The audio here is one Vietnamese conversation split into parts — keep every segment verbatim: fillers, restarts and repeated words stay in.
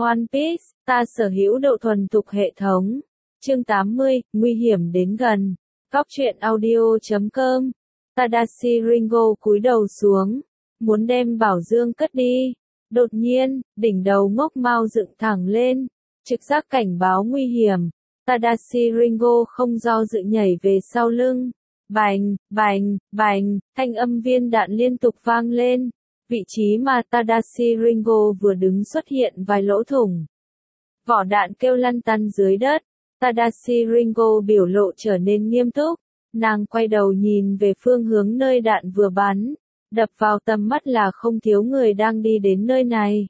One Piece, ta sở hữu độ thuần thục hệ thống. Chương tám mươi, nguy hiểm đến gần. Góc truyện audio chấm com. Tadashi Ringo cúi đầu xuống, muốn đem bảo dương cất đi. Đột nhiên, đỉnh đầu ngốc mao dựng thẳng lên, trực giác cảnh báo nguy hiểm. Tadashi Ringo không do dự nhảy về sau lưng. Bành, bành, bành, thanh âm viên đạn liên tục vang lên. Vị trí mà Tadashi Ringo vừa đứng xuất hiện vài lỗ thủng. Vỏ đạn kêu lăn tăn dưới đất. Tadashi Ringo biểu lộ trở nên nghiêm túc. Nàng quay đầu nhìn về phương hướng nơi đạn vừa bắn. Đập vào tầm mắt là không thiếu người đang đi đến nơi này.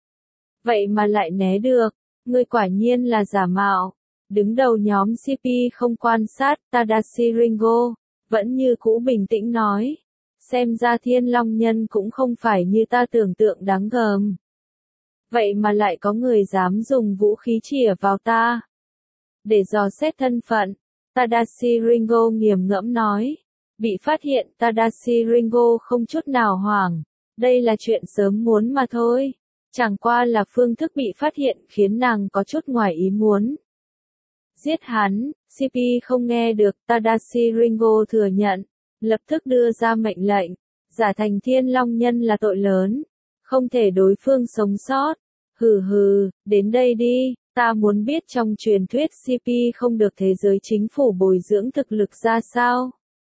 Vậy mà lại né được. Ngươi quả nhiên là giả mạo. Đứng đầu nhóm xê pê không quan sát Tadashi Ringo. Vẫn như cũ bình tĩnh nói. Xem ra Thiên Long Nhân cũng không phải như ta tưởng tượng đáng gờm. Vậy mà lại có người dám dùng vũ khí chĩa vào ta. Để dò xét thân phận, Tadashi Ringo nghiền ngẫm nói. Bị phát hiện Tadashi Ringo không chút nào hoảng. Đây là chuyện sớm muốn mà thôi. Chẳng qua là phương thức bị phát hiện khiến nàng có chút ngoài ý muốn. Giết hắn, xê pê không nghe được, Tadashi Ringo thừa nhận. Lập tức đưa ra mệnh lệnh. Giả thành Thiên Long Nhân là tội lớn. Không thể đối phương sống sót. Hừ hừ, đến đây đi. Ta muốn biết trong truyền thuyết xê pê không được thế giới chính phủ bồi dưỡng thực lực ra sao.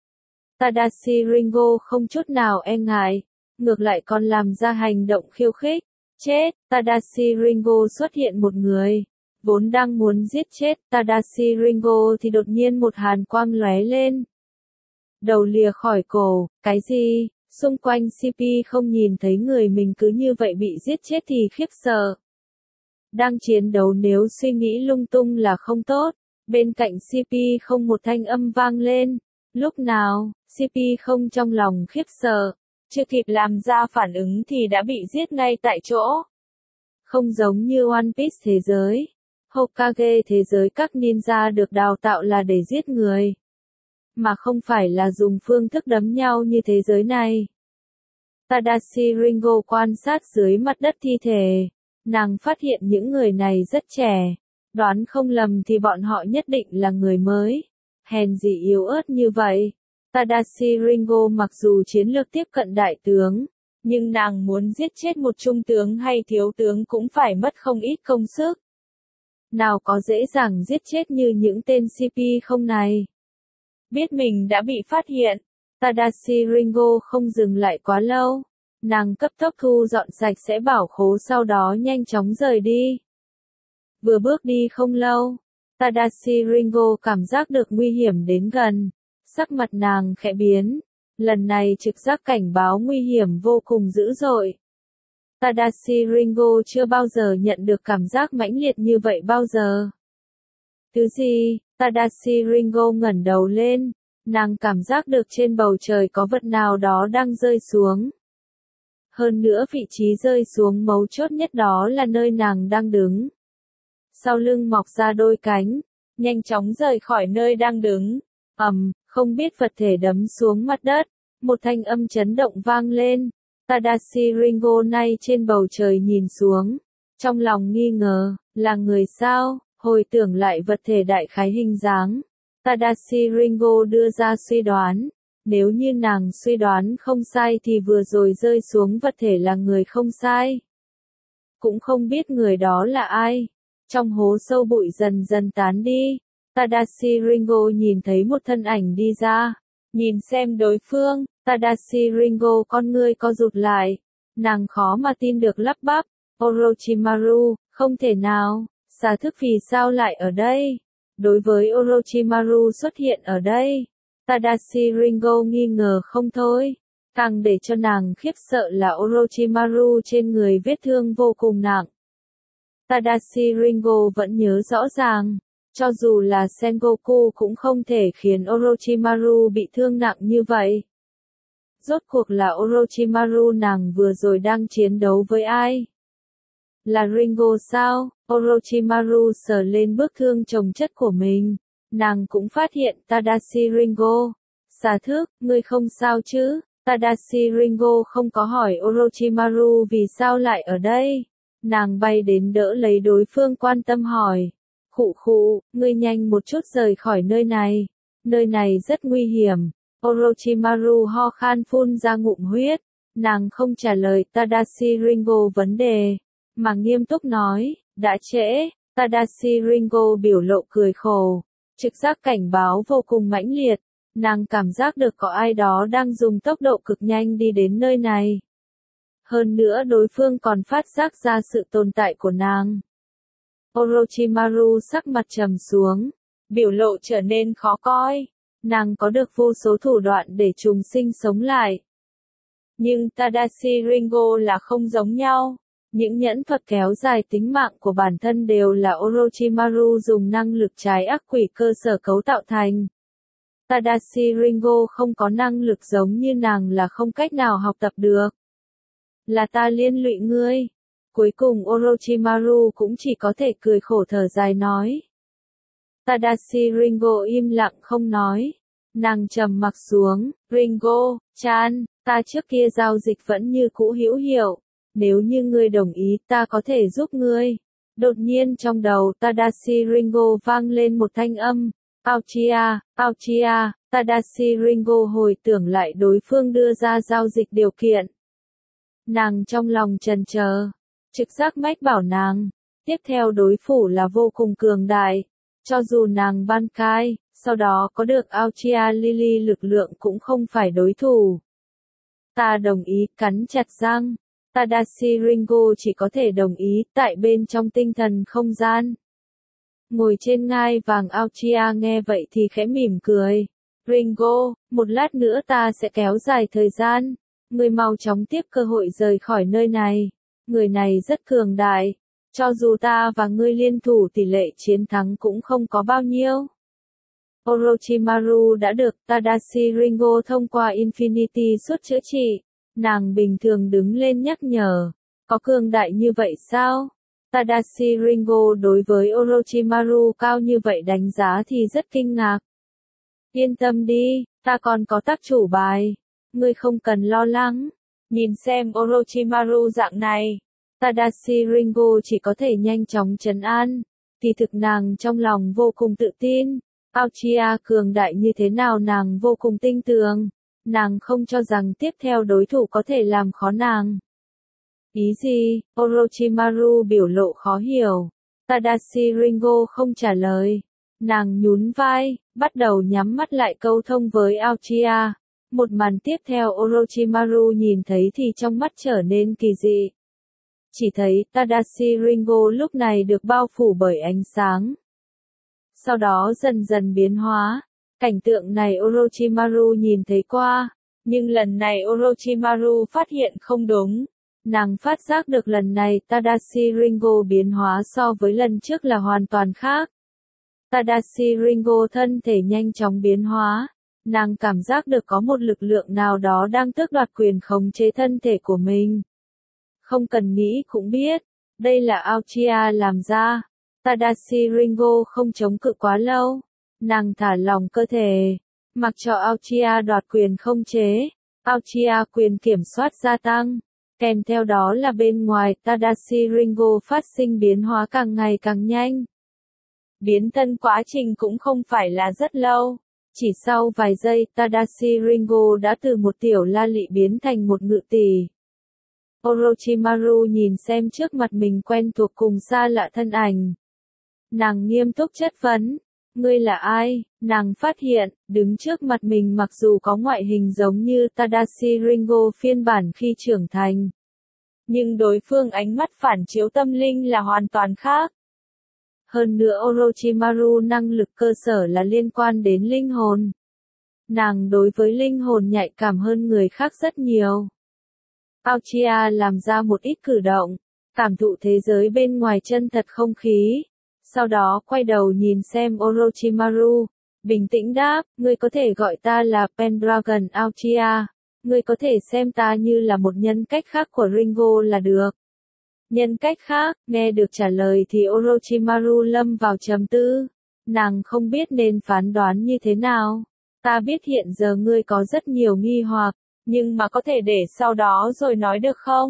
Tadashi Ringo không chút nào e ngại. Ngược lại còn làm ra hành động khiêu khích. Chết, Tadashi Ringo xuất hiện một người. Vốn đang muốn giết chết Tadashi Ringo thì đột nhiên một hàn quang lóe lên. Đầu lìa khỏi cổ, cái gì? Xung quanh xê pê không nhìn thấy người mình cứ như vậy bị giết chết thì khiếp sợ. Đang chiến đấu nếu suy nghĩ lung tung là không tốt. Bên cạnh xê pê không một thanh âm vang lên. Lúc nào, xê pê không trong lòng khiếp sợ. Chưa kịp làm ra phản ứng thì đã bị giết ngay tại chỗ. Không giống như One Piece thế giới. Hokage thế giới các ninja được đào tạo là để giết người. Mà không phải là dùng phương thức đấm nhau như thế giới này. Tadashi Ringo quan sát dưới mặt đất thi thể. Nàng phát hiện những người này rất trẻ. Đoán không lầm thì bọn họ nhất định là người mới. Hèn gì yếu ớt như vậy. Tadashi Ringo mặc dù chiến lược tiếp cận đại tướng. Nhưng nàng muốn giết chết một trung tướng hay thiếu tướng cũng phải mất không ít công sức. Nào có dễ dàng giết chết như những tên xê pê không này. Biết mình đã bị phát hiện, Tadashi Ringo không dừng lại quá lâu. Nàng cấp tốc thu dọn sạch sẽ bảo khố sau đó nhanh chóng rời đi. Vừa bước đi không lâu, Tadashi Ringo cảm giác được nguy hiểm đến gần. Sắc mặt nàng khẽ biến. Lần này trực giác cảnh báo nguy hiểm vô cùng dữ dội. Tadashi Ringo chưa bao giờ nhận được cảm giác mãnh liệt như vậy bao giờ. Thứ gì? Tadashi Ringo ngẩng đầu lên. Nàng cảm giác được trên bầu trời có vật nào đó đang rơi xuống. Hơn nữa vị trí rơi xuống mấu chốt nhất đó là nơi nàng đang đứng. Sau lưng mọc ra đôi cánh, nhanh chóng rời khỏi nơi đang đứng. Ầm, um, không biết vật thể đấm xuống mặt đất. Một thanh âm chấn động vang lên. Tadashi Ringo nay trên bầu trời nhìn xuống. Trong lòng nghi ngờ, là người sao? Hồi tưởng lại vật thể đại khái hình dáng. Tadashi Ringo đưa ra suy đoán. Nếu như nàng suy đoán không sai thì vừa rồi rơi xuống vật thể là người không sai. Cũng không biết người đó là ai. Trong hố sâu bụi dần dần tán đi. Tadashi Ringo nhìn thấy một thân ảnh đi ra. Nhìn xem đối phương, Tadashi Ringo con ngươi co rụt lại. Nàng khó mà tin được lắp bắp. Orochimaru, không thể nào. Xà thức vì sao lại ở đây? Đối với Orochimaru xuất hiện ở đây, Tadashi Ringo nghi ngờ không thôi. Càng để cho nàng khiếp sợ là Orochimaru trên người vết thương vô cùng nặng. Tadashi Ringo vẫn nhớ rõ ràng, cho dù là Sengoku cũng không thể khiến Orochimaru bị thương nặng như vậy. Rốt cuộc là Orochimaru nàng vừa rồi đang chiến đấu với ai? Là Ringo sao? Orochimaru sờ lên bức thương chồng chất của mình. Nàng cũng phát hiện Tadashi Ringo. Xà thước, ngươi không sao chứ? Tadashi Ringo không có hỏi Orochimaru vì sao lại ở đây. Nàng bay đến đỡ lấy đối phương quan tâm hỏi. Khụ khụ, ngươi nhanh một chút rời khỏi nơi này. Nơi này rất nguy hiểm. Orochimaru ho khan phun ra ngụm huyết. Nàng không trả lời Tadashi Ringo vấn đề, mà nghiêm túc nói, đã trễ. Tadashi Ringo biểu lộ cười khổ. Trực giác cảnh báo vô cùng mãnh liệt. Nàng cảm giác được có ai đó đang dùng tốc độ cực nhanh đi đến nơi này. Hơn nữa đối phương còn phát giác ra sự tồn tại của nàng. Orochimaru sắc mặt trầm xuống, biểu lộ trở nên khó coi. Nàng có được vô số thủ đoạn để trùng sinh sống lại. Nhưng Tadashi Ringo là không giống nhau. Những nhẫn thuật kéo dài tính mạng của bản thân đều là Orochimaru dùng năng lực trái ác quỷ cơ sở cấu tạo thành. Tadashi Ringo không có năng lực giống như nàng là không cách nào học tập được. Là ta liên lụy ngươi. Cuối cùng Orochimaru cũng chỉ có thể cười khổ thở dài nói. Tadashi Ringo im lặng không nói. Nàng trầm mặc xuống, Ringo, chan, ta trước kia giao dịch vẫn như cũ hữu hiệu. Nếu như ngươi đồng ý ta có thể giúp ngươi. Đột nhiên trong đầu Tadashi Ringo vang lên một thanh âm. Uchiha, Uchiha, Tadashi Ringo hồi tưởng lại đối phương đưa ra giao dịch điều kiện. Nàng trong lòng chần chờ. Trực giác mách bảo nàng. Tiếp theo đối thủ là vô cùng cường đại. Cho dù nàng Bankai, sau đó có được Uchiha Lily lực lượng cũng không phải đối thủ. Ta đồng ý, cắn chặt răng. Tadashi Ringo chỉ có thể đồng ý, tại bên trong tinh thần không gian. Ngồi trên ngai vàng Uchiha nghe vậy thì khẽ mỉm cười. Ringo, một lát nữa ta sẽ kéo dài thời gian. Ngươi mau chóng tiếp cơ hội rời khỏi nơi này. Người này rất cường đại. Cho dù ta và ngươi liên thủ tỷ lệ chiến thắng cũng không có bao nhiêu. Orochimaru đã được Tadashi Ringo thông qua Infinity suốt chữa trị. Nàng bình thường đứng lên nhắc nhở. Có cường đại như vậy sao? Tadashi Ringo đối với Orochimaru cao như vậy đánh giá thì rất kinh ngạc. Yên tâm đi, ta còn có tác chủ bài. Ngươi không cần lo lắng. Nhìn xem Orochimaru dạng này. Tadashi Ringo chỉ có thể nhanh chóng trấn an. Kỳ thực nàng trong lòng vô cùng tự tin. Uchiha cường đại như thế nào nàng vô cùng tin tưởng. Nàng không cho rằng tiếp theo đối thủ có thể làm khó nàng. Ý gì? Orochimaru biểu lộ khó hiểu. Tadashi Ringo không trả lời. Nàng nhún vai, bắt đầu nhắm mắt lại câu thông với Uchiha. Một màn tiếp theo Orochimaru nhìn thấy thì trong mắt trở nên kỳ dị. Chỉ thấy Tadashi Ringo lúc này được bao phủ bởi ánh sáng. Sau đó dần dần biến hóa. Cảnh tượng này Orochimaru nhìn thấy qua. Nhưng lần này Orochimaru phát hiện không đúng. Nàng phát giác được lần này Tadashi Ringo biến hóa so với lần trước là hoàn toàn khác. Tadashi Ringo thân thể nhanh chóng biến hóa. Nàng cảm giác được có một lực lượng nào đó đang tước đoạt quyền khống chế thân thể của mình. Không cần nghĩ cũng biết, đây là Uchiha làm ra. Tadashi Ringo không chống cự quá lâu. Nàng thả lỏng cơ thể, mặc cho Uchiha đoạt quyền khống chế. Uchiha quyền kiểm soát gia tăng. Kèm theo đó là bên ngoài Tadashi Ringo phát sinh biến hóa càng ngày càng nhanh. Biến thân quá trình cũng không phải là rất lâu. Chỉ sau vài giây Tadashi Ringo đã từ một tiểu la lị biến thành một ngự tỷ. Orochimaru nhìn xem trước mặt mình quen thuộc cùng xa lạ thân ảnh. Nàng nghiêm túc chất vấn. Ngươi là ai? Nàng phát hiện, đứng trước mặt mình mặc dù có ngoại hình giống như Tadashi Ringo phiên bản khi trưởng thành. Nhưng đối phương ánh mắt phản chiếu tâm linh là hoàn toàn khác. Hơn nữa Orochimaru năng lực cơ sở là liên quan đến linh hồn. Nàng đối với linh hồn nhạy cảm hơn người khác rất nhiều. Uchiha làm ra một ít cử động, cảm thụ thế giới bên ngoài chân thật không khí. Sau đó quay đầu nhìn xem Orochimaru, bình tĩnh đáp, ngươi có thể gọi ta là Pendragon Uchiha. Ngươi có thể xem ta như là một nhân cách khác của Ringo là được. Nhân cách khác, nghe được trả lời thì Orochimaru lâm vào trầm tư. Nàng không biết nên phán đoán như thế nào. Ta biết hiện giờ ngươi có rất nhiều nghi hoặc, nhưng mà có thể để sau đó rồi nói được không?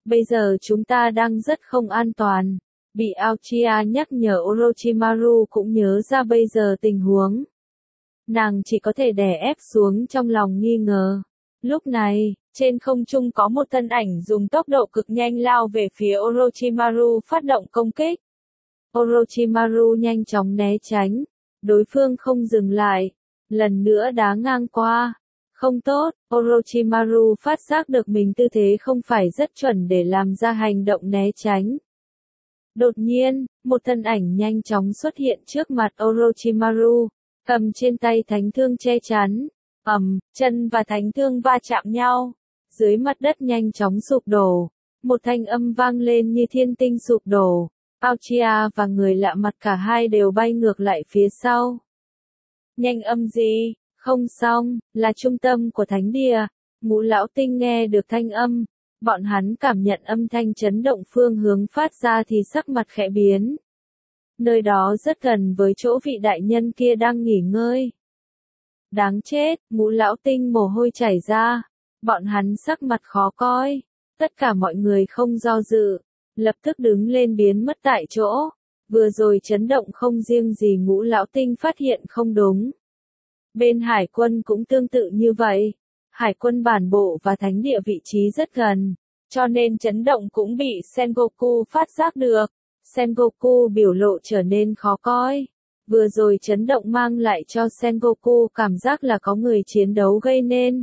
Bây giờ chúng ta đang rất không an toàn. Bị Aoichi nhắc nhở, Orochimaru cũng nhớ ra bây giờ tình huống. Nàng chỉ có thể đè ép xuống trong lòng nghi ngờ. Lúc này, trên không trung có một thân ảnh dùng tốc độ cực nhanh lao về phía Orochimaru phát động công kích. Orochimaru nhanh chóng né tránh. Đối phương không dừng lại. Lần nữa đá ngang qua. Không tốt, Orochimaru phát giác được mình tư thế không phải rất chuẩn để làm ra hành động né tránh. Đột nhiên, một thân ảnh nhanh chóng xuất hiện trước mặt Orochimaru, cầm trên tay thánh thương che chắn. Ầm, chân và thánh thương va chạm nhau. Dưới mặt đất nhanh chóng sụp đổ. Một thanh âm vang lên như thiên tinh sụp đổ. Aoichi và người lạ mặt cả hai đều bay ngược lại phía sau. Nhanh âm gì? Không xong, là trung tâm của thánh địa. Ngũ lão tinh nghe được thanh âm. Bọn hắn cảm nhận âm thanh chấn động phương hướng phát ra thì sắc mặt khẽ biến. Nơi đó rất gần với chỗ vị đại nhân kia đang nghỉ ngơi. Đáng chết, ngũ lão tinh mồ hôi chảy ra. Bọn hắn sắc mặt khó coi. Tất cả mọi người không do dự. Lập tức đứng lên biến mất tại chỗ. Vừa rồi chấn động không riêng gì ngũ lão tinh phát hiện không đúng. Bên hải quân cũng tương tự như vậy. Hải quân bản bộ và thánh địa vị trí rất gần. Cho nên chấn động cũng bị Sengoku phát giác được. Sengoku biểu lộ trở nên khó coi. Vừa rồi chấn động mang lại cho Sengoku cảm giác là có người chiến đấu gây nên.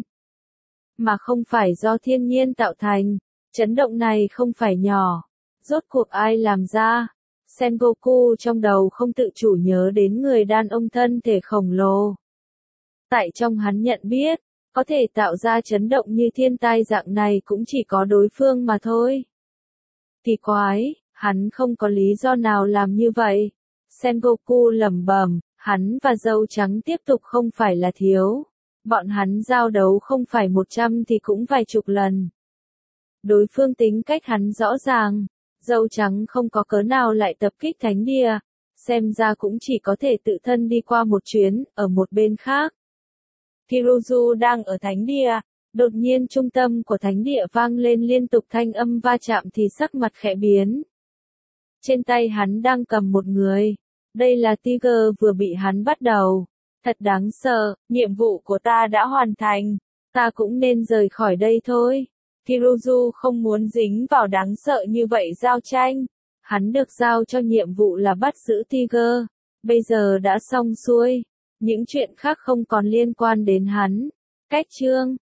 Mà không phải do thiên nhiên tạo thành. Chấn động này không phải nhỏ. Rốt cuộc ai làm ra? Sengoku trong đầu không tự chủ nhớ đến người đàn ông thân thể khổng lồ. Tại trong hắn nhận biết, có thể tạo ra chấn động như thiên tai dạng này cũng chỉ có đối phương mà thôi. Kỳ quái, hắn không có lý do nào làm như vậy. Sengoku lẩm bẩm, hắn và dâu trắng tiếp tục không phải là thiếu. Bọn hắn giao đấu không phải một trăm thì cũng vài chục lần. Đối phương tính cách hắn rõ ràng. Dâu trắng không có cớ nào lại tập kích thánh địa. Xem ra cũng chỉ có thể tự thân đi qua một chuyến, ở một bên khác. Kiruju đang ở thánh địa. Đột nhiên trung tâm của thánh địa vang lên liên tục thanh âm va chạm thì sắc mặt khẽ biến. Trên tay hắn đang cầm một người. Đây là Tiger vừa bị hắn bắt đầu. Thật đáng sợ, nhiệm vụ của ta đã hoàn thành. Ta cũng nên rời khỏi đây thôi. Kiruju không muốn dính vào đáng sợ như vậy giao tranh. Hắn được giao cho nhiệm vụ là bắt giữ Tiger. Bây giờ đã xong xuôi. Những chuyện khác không còn liên quan đến hắn. Cách chương